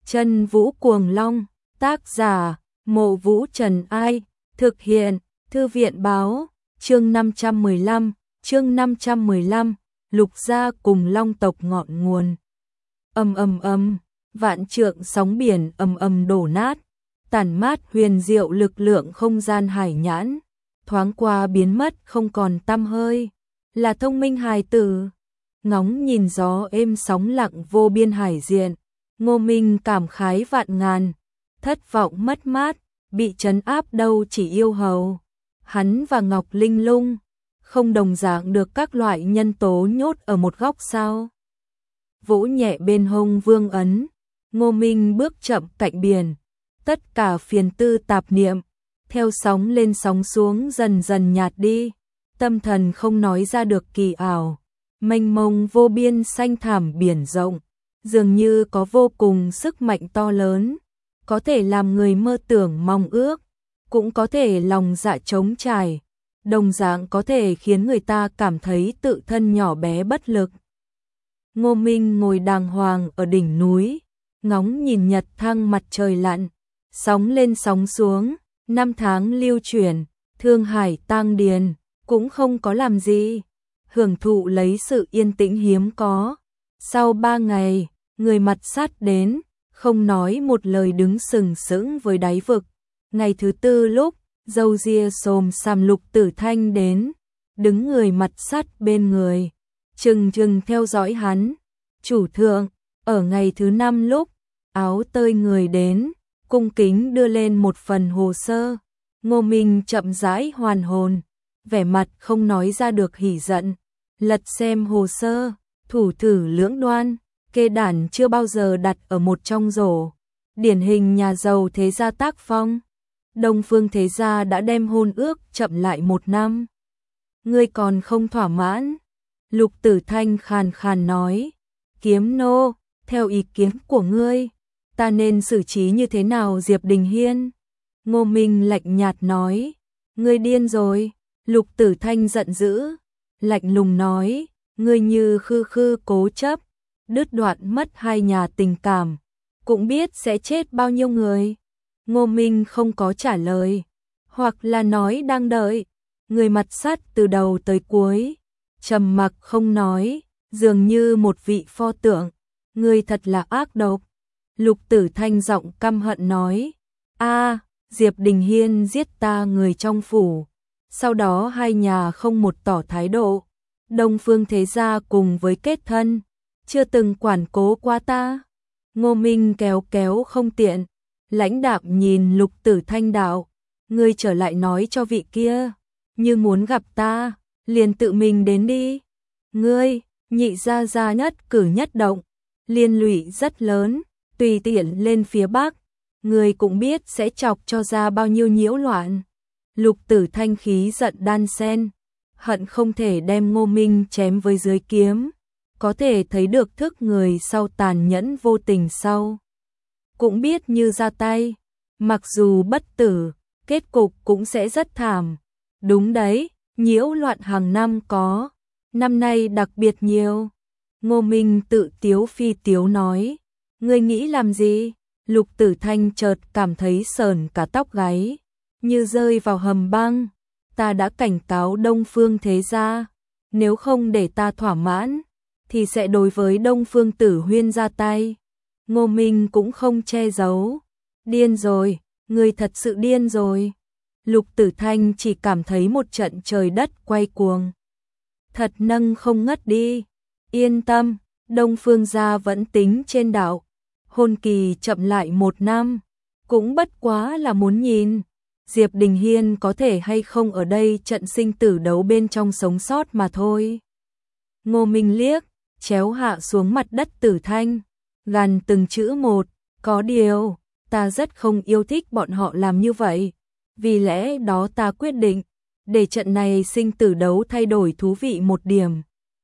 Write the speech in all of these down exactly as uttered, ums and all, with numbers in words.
Chân Vũ Cuồng Long, tác giả, Mộ Vũ Trần Ai, thực hiện, Thư viện Báo, chương năm trăm mười lăm, chương năm trăm mười lăm, Lục gia cùng Long tộc ngọn nguồn. Ầm ầm ầm, vạn trượng sóng biển ầm ầm đổ nát, tản mát huyền diệu lực lượng không gian hải nhãn, thoáng qua biến mất không còn tăm hơi, là thông minh hài tử. Ngóng nhìn gió êm sóng lặng vô biên hải diện, Ngô Minh cảm khái vạn ngàn, thất vọng mất mát, bị trấn áp đâu chỉ yêu hầu. Hắn và Ngọc Linh Lung không đồng dạng được các loại nhân tố nhốt ở một góc sao? Vỗ nhẹ bên hông vương ấn, Ngô Minh bước chậm cạnh biển, tất cả phiền tư tạp niệm theo sóng lên sóng xuống dần dần nhạt đi, tâm thần không nói ra được kỳ ảo, mênh mông vô biên xanh thẳm biển rộng, dường như có vô cùng sức mạnh to lớn, có thể làm người mơ tưởng mong ước, cũng có thể lòng dạ trống trải, đồng dạng có thể khiến người ta cảm thấy tự thân nhỏ bé bất lực. Ngô Minh ngồi đàng hoàng ở đỉnh núi, ngóng nhìn nhật thăng mặt trời lặn, sóng lên sóng xuống, năm tháng lưu chuyển, thương hải tang điền, cũng không có làm gì, hưởng thụ lấy sự yên tĩnh hiếm có. Sau ba ngày, người mặt sát đến, không nói một lời đứng sừng sững với đáy vực. Ngày thứ tư lúc, râu ria xồm xàm Lục Tử Thanh đến, đứng người mặt sát bên người, chừng chừng theo dõi hắn. Chủ thượng, ở ngày thứ năm lúc, áo tơi người đến, cung kính đưa lên một phần hồ sơ. Ngô Minh chậm rãi hoàn hồn, vẻ mặt không nói ra được hỉ giận, lật xem hồ sơ, thủ thử lưỡng đoan, kê đản chưa bao giờ đặt ở một trong rổ, điển hình nhà giàu thế gia tác phong. Đông Phương thế gia đã đem hôn ước chậm lại một năm. Ngươi còn không thỏa mãn? Lục Tử Thanh khàn khàn nói, Kiếm nô, theo ý kiến của ngươi, ta nên xử trí như thế nào Diệp Đình Hiên? Ngô Minh lạnh nhạt nói, ngươi điên rồi. Lục Tử Thanh giận dữ, lạnh lùng nói, ngươi như khư khư cố chấp, đứt đoạn mất hai nhà tình cảm, cũng biết sẽ chết bao nhiêu người. Ngô Minh không có trả lời, hoặc là nói đang đợi. Người mặt sắt từ đầu tới cuối, trầm mặc không nói, dường như một vị pho tượng. Ngươi thật là ác độc. Lục Tử Thanh giọng căm hận nói, a, Diệp Đình Hiên giết ta người trong phủ. Sau đó hai nhà không một tỏ thái độ. Đông Phương thế gia cùng với kết thân, chưa từng quản cố qua ta. Ngô Minh kéo kéo không tiện, lãnh đạm nhìn Lục Tử Thanh đạo, ngươi trở lại nói cho vị kia, như muốn gặp ta, liền tự mình đến đi. Ngươi, nhị gia gia nhất cử nhất động, liên lụy rất lớn, tùy tiện lên phía Bắc, ngươi cũng biết sẽ chọc cho ra bao nhiêu nhiễu loạn. Lục Tử Thanh khí giận đan sen, hận không thể đem Ngô Minh chém với dưới kiếm, có thể thấy được thức người sau tàn nhẫn vô tình sau. Cũng biết như ra tay, mặc dù bất tử, kết cục cũng sẽ rất thảm. Đúng đấy, nhiễu loạn hàng năm có, năm nay đặc biệt nhiều. Ngô Minh tự tiếu phi tiếu nói, ngươi nghĩ làm gì? Lục Tử Thanh chợt cảm thấy sờn cả tóc gáy, như rơi vào hầm băng. Ta đã cảnh cáo Đông Phương thế gia, nếu không để ta thỏa mãn, thì sẽ đối với Đông Phương Tử Huyên ra tay. Ngô Minh cũng không che giấu, điên rồi, ngươi thật sự điên rồi. Lục Tử Thanh chỉ cảm thấy một trận trời đất quay cuồng, thật nâng không ngất đi. Yên tâm, Đông Phương gia vẫn tính trên đạo, hôn kỳ chậm lại một năm, cũng bất quá là muốn nhìn Diệp Đình Hiên có thể hay không ở đây trận sinh tử đấu bên trong sống sót mà thôi. Ngô Minh liếc, chéo hạ xuống mặt đất Tử Thanh, gằn từng chữ một, có điều, ta rất không yêu thích bọn họ làm như vậy, vì lẽ đó ta quyết định, để trận này sinh tử đấu thay đổi thú vị một điểm.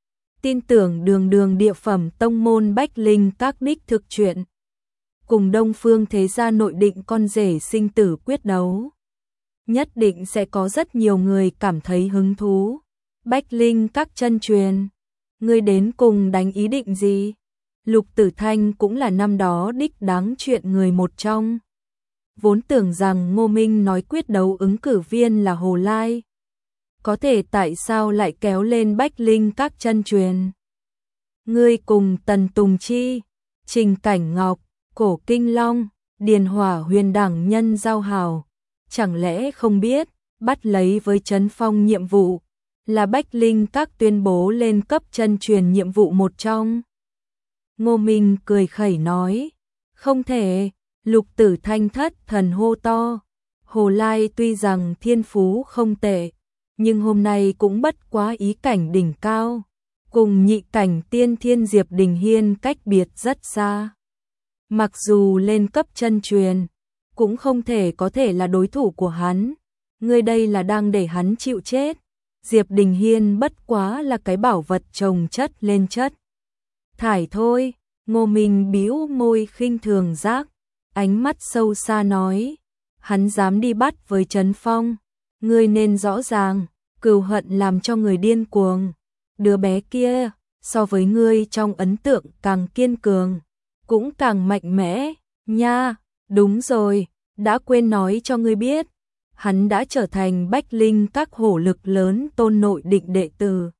Tin tưởng đường đường địa phẩm tông môn Bách Linh các đích thực chuyện, cùng Đông Phương thế gia nội định con rể sinh tử quyết đấu. Nhất định sẽ có rất nhiều người cảm thấy hứng thú. Bách Linh các chân truyền, ngươi đến cùng đánh ý định gì? Lục Tử Thanh cũng là năm đó đích đáng chuyện người một trong. Vốn tưởng rằng Ngô Minh nói quyết đấu ứng cử viên là Hồ Lai. Có thể tại sao lại kéo lên Bách Linh các chân truyền. Ngươi cùng Tần Tùng Chi, Trình Cảnh Ngọc, Cổ Kinh Long, Điền Hỏa Huyền đẳng nhân giao hảo. Chẳng lẽ không biết, bắt lấy với Trấn Phong nhiệm vụ, là Bách Linh các tuyên bố lên cấp chân truyền nhiệm vụ một trong. Ngô Minh cười khẩy nói, không thể. Lục Tử Thanh thất thần hô to. Hồ Lai tuy rằng thiên phú không tệ, nhưng hôm nay cũng bất quá ý cảnh đỉnh cao, cùng nhị cảnh tiên thiên Diệp Đình Hiên cách biệt rất xa. Mặc dù lên cấp chân truyền, cũng không thể có thể là đối thủ của hắn. Ngươi đây là đang để hắn chịu chết. Diệp Đình Hiên bất quá là cái bảo vật chồng chất lên chất thải thôi. Ngô Minh bĩu môi khinh thường giác, ánh mắt sâu xa nói, hắn dám đi bắt với Trấn Phong, ngươi nên rõ ràng, cừu hận làm cho người điên cuồng. Đứa bé kia, so với ngươi trong ấn tượng càng kiên cường, cũng càng mạnh mẽ, nha. Đúng rồi, đã quên nói cho ngươi biết, hắn đã trở thành Bách Linh các hổ lực lớn tôn nội định đệ tử.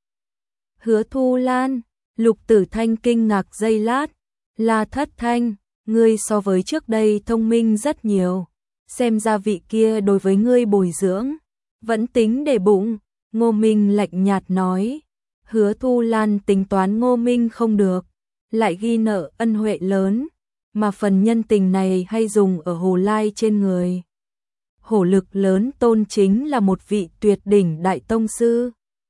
Hứa Thu Lan. Lục Tử Thanh kinh ngạc giây lát, La Thất Thanh, ngươi so với trước đây thông minh rất nhiều, xem ra vị kia đối với ngươi bồi dưỡng, vẫn tính để bụng. Ngô Minh lạnh nhạt nói, Hứa Thu Lan tính toán Ngô Minh không được, lại ghi nợ ân huệ lớn, mà phần nhân tình này hay dùng ở Hồ Lai trên người. Hổ lực lớn tôn chính là một vị tuyệt đỉnh đại tông sư,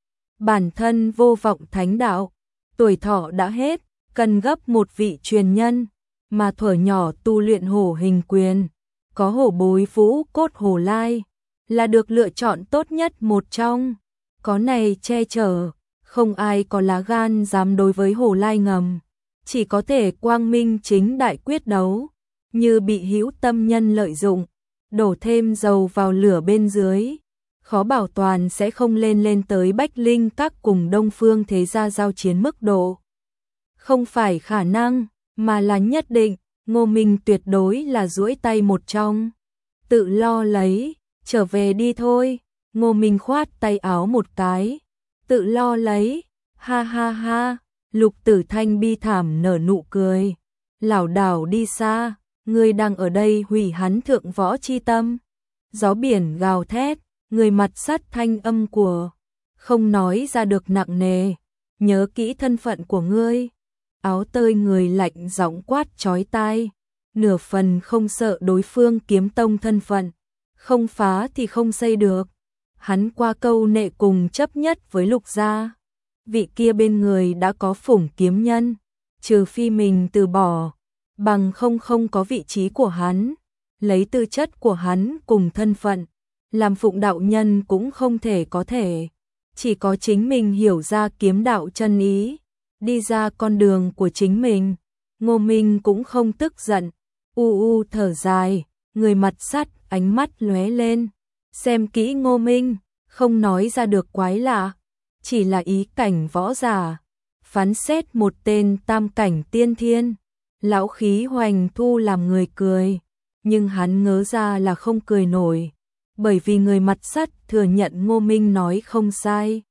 bản thân vô vọng thánh đạo, tuổi thọ đã hết, cần gấp một vị truyền nhân, mà thuở nhỏ tu luyện hổ hình quyền, có hổ bối vũ cốt Hồ Lai, là được lựa chọn tốt nhất một trong. Có này che chở, không ai có lá gan dám đối với Hồ Lai ngầm, chỉ có thể quang minh chính đại quyết đấu, như bị hữu tâm nhân lợi dụng, đổ thêm dầu vào lửa bên dưới, khó bảo toàn sẽ không lên lên tới Bách Linh các cùng Đông Phương thế gia giao chiến mức độ. Không phải khả năng, mà là nhất định. Ngô Minh tuyệt đối là duỗi tay một trong. Tự lo lấy, trở về đi thôi. Ngô Minh khoát tay áo một cái. Tự lo lấy, ha ha ha. Lục Tử Thanh bi thảm nở nụ cười, lảo đảo đi xa. Ngươi đang ở đây hủy hắn thượng võ chi tâm. Gió biển gào thét, người mặt sắt thanh âm của không nói ra được nặng nề. Nhớ kỹ thân phận của ngươi. Áo tơi người lạnh giọng quát chói tai, nửa phần không sợ đối phương kiếm tông thân phận, không phá thì không xây được. Hắn qua câu nệ cùng chấp nhất với Lục gia, vị kia bên người đã có phủng kiếm nhân, trừ phi mình từ bỏ, bằng không không có vị trí của hắn, lấy tư chất của hắn cùng thân phận, làm phụng đạo nhân cũng không thể có thể, chỉ có chính mình hiểu ra kiếm đạo chân ý, đi ra con đường của chính mình. Ngô Minh cũng không tức giận, u u thở dài, người mặt sắt ánh mắt lóe lên, xem kỹ Ngô Minh, không nói ra được quái lạ, chỉ là ý cảnh võ giả, phán xét một tên tam cảnh tiên thiên, lão khí hoành thu làm người cười, nhưng hắn ngớ ra là không cười nổi, bởi vì người mặt sắt thừa nhận Ngô Minh nói không sai.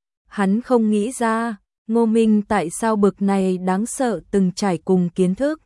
Hắn không nghĩ ra, Ngô Minh tại sao bực này đáng sợ từng trải cùng kiến thức.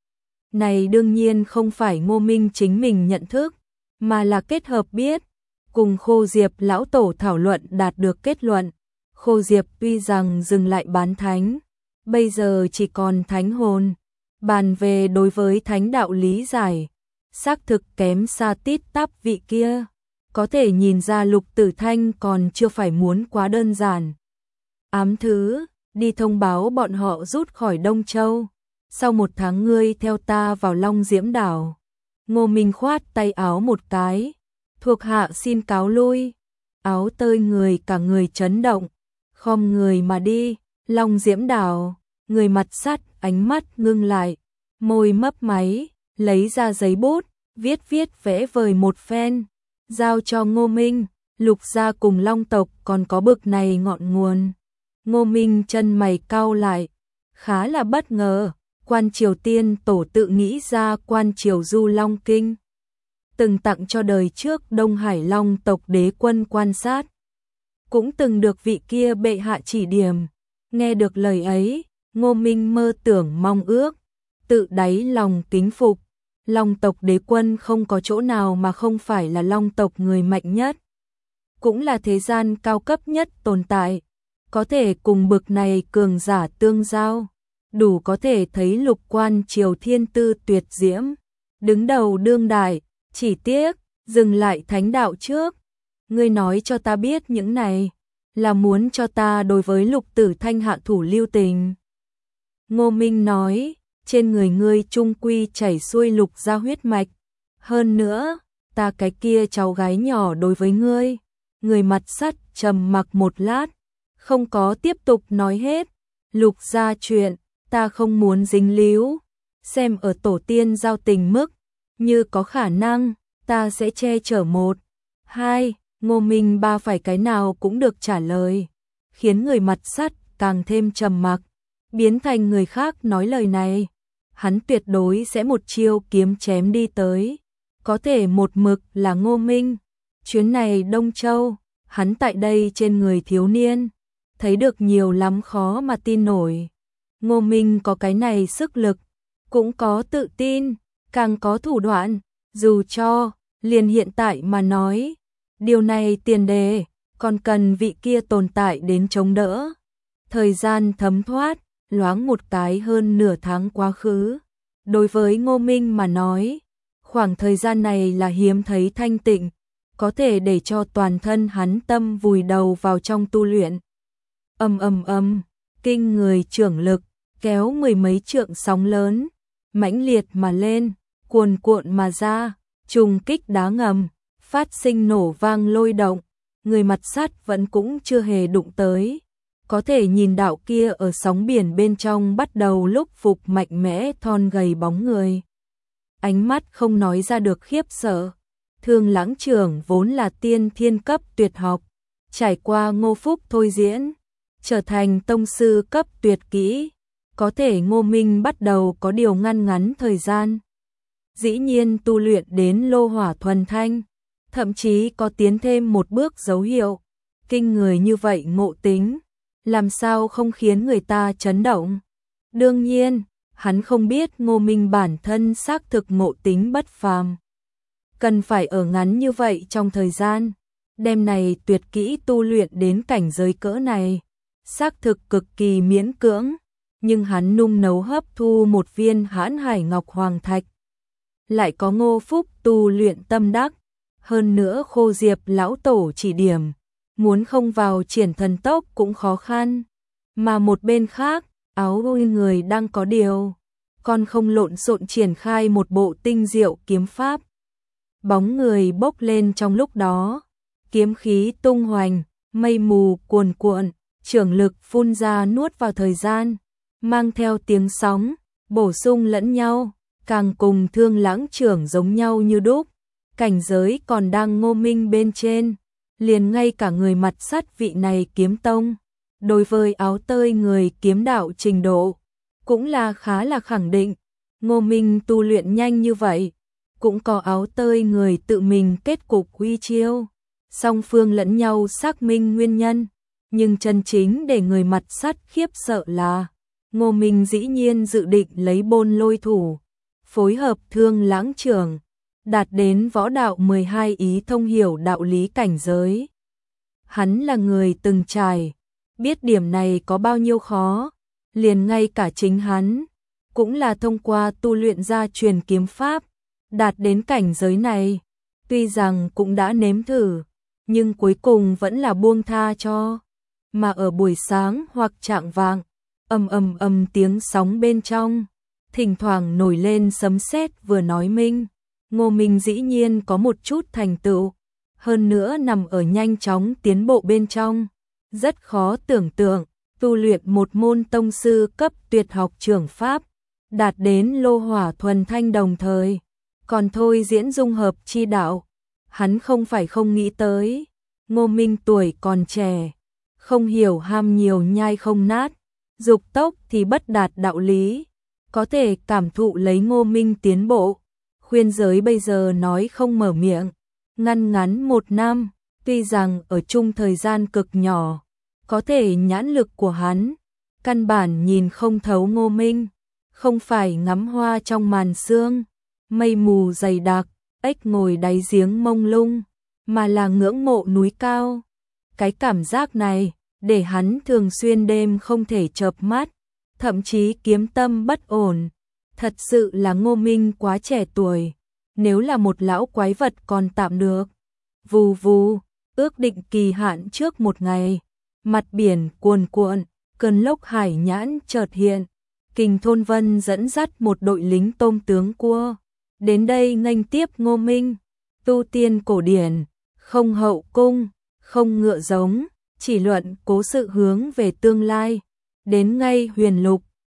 Này đương nhiên không phải Ngô Minh chính mình nhận thức, mà là kết hợp biết, cùng Khô Diệp lão tổ thảo luận đạt được kết luận. Khô Diệp tuy rằng dừng lại bán thánh, bây giờ chỉ còn thánh hồn, bàn về đối với thánh đạo lý giải, xác thực kém xa tít tắp vị kia, có thể nhìn ra Lục Tử Thanh còn chưa phải muốn quá đơn giản. Ám thứ, đi thông báo bọn họ rút khỏi Đông Châu, sau một tháng ngươi theo ta vào Long Diễm Đảo. Ngô Minh khoát tay áo một cái, thuộc hạ xin cáo lui. Áo tơi người cả người chấn động, khom người mà đi. Long Diễm Đảo, người mặt sắt ánh mắt ngưng lại, môi mấp máy, lấy ra giấy bút, viết viết vẽ vời một phen, giao cho Ngô Minh. Lục gia cùng Long tộc còn có bực này ngọn nguồn. Ngô Minh chân mày cau lại, khá là bất ngờ, Quan Triều Tiên Tổ tự nghĩ ra Quan Triều Du Long Kinh, từng tặng cho đời trước Đông Hải Long tộc đế quân quan sát, cũng từng được vị kia bệ hạ chỉ điểm. Nghe được lời ấy, Ngô Minh mơ tưởng mong ước, tự đáy lòng kính phục. Long tộc đế quân không có chỗ nào mà không phải là Long tộc người mạnh nhất, cũng là thế gian cao cấp nhất tồn tại, có thể cùng bực này cường giả tương giao, đủ có thể thấy Lục Quan Triều thiên tư tuyệt diễm, đứng đầu đương đại, chỉ tiếc, dừng lại thánh đạo trước. Ngươi nói cho ta biết những này, là muốn cho ta đối với Lục Tử Thanh hạ thủ lưu tình. Ngô Minh nói, trên người ngươi trung quy chảy xuôi Lục gia huyết mạch, hơn nữa, ta cái kia cháu gái nhỏ đối với ngươi. Người mặt sắt trầm mặc một lát, không có tiếp tục nói hết. Lục gia chuyện, ta không muốn dính líu, xem ở tổ tiên giao tình mức, như có khả năng, ta sẽ che chở một. Hai, Ngô Minh ba phải cái nào cũng được trả lời, khiến người mặt sắt càng thêm trầm mặc, biến thành người khác nói lời này. Hắn tuyệt đối sẽ một chiêu kiếm chém đi tới, có thể một mực là Ngô Minh. Chuyến này Đông Châu, hắn tại đây trên người thiếu niên, thấy được nhiều lắm khó mà tin nổi. Ngô Minh có cái này sức lực, cũng có tự tin, càng có thủ đoạn, dù cho, liền hiện tại mà nói, điều này tiền đề, còn cần vị kia tồn tại đến chống đỡ. Thời gian thấm thoát, loáng một cái hơn nửa tháng quá khứ. Đối với Ngô Minh mà nói, khoảng thời gian này là hiếm thấy thanh tịnh, có thể để cho toàn thân hắn tâm vùi đầu vào trong tu luyện. Ầm ầm ầm, kinh người trưởng lực, kéo mười mấy trượng sóng lớn, mãnh liệt mà lên, cuồn cuộn mà ra, trùng kích đá ngầm, phát sinh nổ vang lôi động, người mặt sắt vẫn cũng chưa hề đụng tới. Có thể nhìn đạo kia ở sóng biển bên trong bắt đầu lúc phục mạnh mẽ thon gầy bóng người. Ánh mắt không nói ra được khiếp sợ. Thương Lãng Trưởng vốn là tiên thiên cấp tuyệt học, trải qua Ngô Phúc thôi diễn, trở thành tông sư cấp tuyệt kỹ, có thể Ngô Minh bắt đầu có điều ngăn ngắn thời gian. Dĩ nhiên tu luyện đến lô hỏa thuần thanh, thậm chí có tiến thêm một bước dấu hiệu. Kinh người như vậy ngộ tính, làm sao không khiến người ta chấn động. Đương nhiên, hắn không biết Ngô Minh bản thân xác thực ngộ tính bất phàm, cần phải ở ngắn như vậy trong thời gian, đem này tuyệt kỹ tu luyện đến cảnh giới cỡ này, xác thực cực kỳ miễn cưỡng, nhưng hắn nung nấu hấp thu một viên Hãn Hải Ngọc Hoàng Thạch, lại có Ngô Phúc tu luyện tâm đắc, hơn nữa Khô Diệp lão tổ chỉ điểm, muốn không vào triển thần tốc cũng khó khăn, mà một bên khác, áo ôi người đang có điều, còn không lộn xộn triển khai một bộ tinh diệu kiếm pháp. Bóng người bốc lên trong lúc đó, kiếm khí tung hoành, mây mù cuồn cuộn, trưởng lực phun ra nuốt vào thời gian, mang theo tiếng sóng, bổ sung lẫn nhau, càng cùng Thương Lãng Trưởng giống nhau như đúc. Cảnh giới còn đang Ngô Minh bên trên, liền ngay cả người mặt sắt vị này kiếm tông, đối với áo tơi người kiếm đạo trình độ, cũng là khá là khẳng định. Ngô Minh tu luyện nhanh như vậy, cũng có áo tơi người tự mình kết cục huy chiêu, song phương lẫn nhau xác minh nguyên nhân, nhưng chân chính để người mặt sắt khiếp sợ là Ngô Minh dĩ nhiên dự định lấy Bôn Lôi thủ, phối hợp Thương Lãng Trưởng, đạt đến võ đạo mười hai ý thông hiểu đạo lý cảnh giới. Hắn là người từng trải, biết điểm này có bao nhiêu khó, liền ngay cả chính hắn, cũng là thông qua tu luyện ra truyền kiếm pháp, đạt đến cảnh giới này, tuy rằng cũng đã nếm thử, nhưng cuối cùng vẫn là buông tha cho. Mà ở buổi sáng hoặc trạng vạng, ầm ầm ầm tiếng sóng bên trong, thỉnh thoảng nổi lên sấm sét vừa nói minh, Ngô Minh dĩ nhiên có một chút thành tựu, hơn nữa nằm ở nhanh chóng tiến bộ bên trong, rất khó tưởng tượng, tu luyện một môn tông sư cấp tuyệt học trưởng pháp, đạt đến lô hỏa thuần thanh đồng thời, còn thôi diễn dung hợp chi đạo, hắn không phải không nghĩ tới, Ngô Minh tuổi còn trẻ, không hiểu ham nhiều nhai không nát, dục tốc thì bất đạt đạo lý, có thể cảm thụ lấy Ngô Minh tiến bộ. Khuyên giới bây giờ nói không mở miệng, ngăn ngắn một năm, tuy rằng ở chung thời gian cực nhỏ, có thể nhãn lực của hắn, căn bản nhìn không thấu Ngô Minh, không phải ngắm hoa trong màn sương, mây mù dày đặc, ếch ngồi đáy giếng mông lung, mà là ngưỡng mộ núi cao. Cái cảm giác này, để hắn thường xuyên đêm không thể chợp mắt, thậm chí kiếm tâm bất ổn. Thật sự là Ngô Minh quá trẻ tuổi, nếu là một lão quái vật còn tạm được. Vù vù, ước định kỳ hạn trước một ngày, mặt biển cuồn cuộn, cơn lốc hải nhãn chợt hiện. Kình Thôn Vân dẫn dắt một đội lính tôm tướng cua, đến đây nghênh tiếp Ngô Minh. Tu tiên cổ điển, không hậu cung, không ngựa giống, chỉ luận cố sự hướng về tương lai. Đến ngay huyền lục,